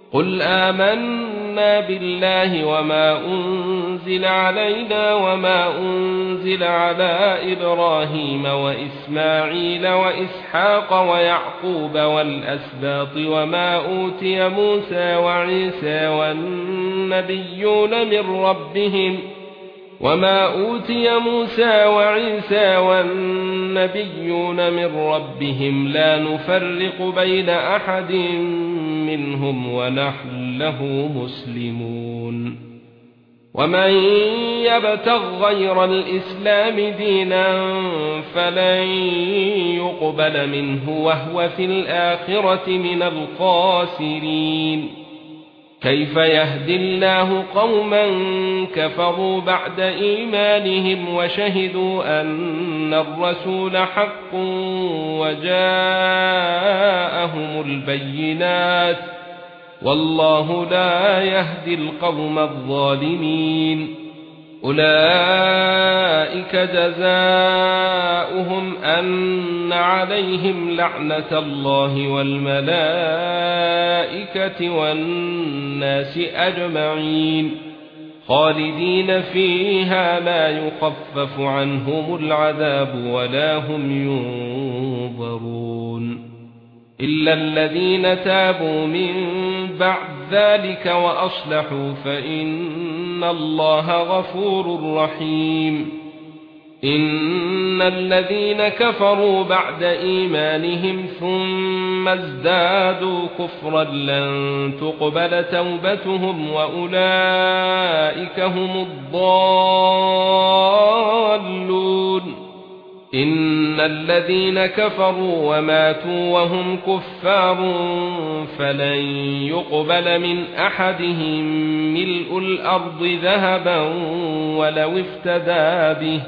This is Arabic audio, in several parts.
قل آمنا بالله وما أنزل علينا وما أنزل على إبراهيم وإسماعيل وإسحاق ويعقوب والأسباط وما أوتي موسى وعيسى والنبيون من ربهم لا نفرق بين أحد منهم ونحن له مسلمون ومن يبتغ غير الإسلام دينا فلن يقبل منه وهو في الآخرة من الخاسرين كيف يهدي الله قوما كفروا بعد إيمانهم وشهدوا أن الرسول حق وجاءهم البينات والله لا يهدي القوم الظالمين أولئك جزاؤهم أن عليهم لعنة الله والملائكة والناس أجمعين خالدين فيها لا يخفف عنهم العذاب ولا هم ينظرون إلا الذين تابوا من بعد ذلك وأصلحوا فإن الله غفور رحيم إن الذين كفروا بعد إيمانهم ثم ازدادوا كفرا لن تقبل توبتهم وأولئك هم الضالون إن الذين كفروا وماتوا وهم كفار فلن يقبل من أحدهم ملء الأرض ذهبا ولو افتدى به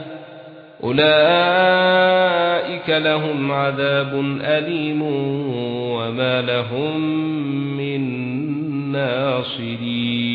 أولئك لهم عذاب أليم وما لهم من ناصرين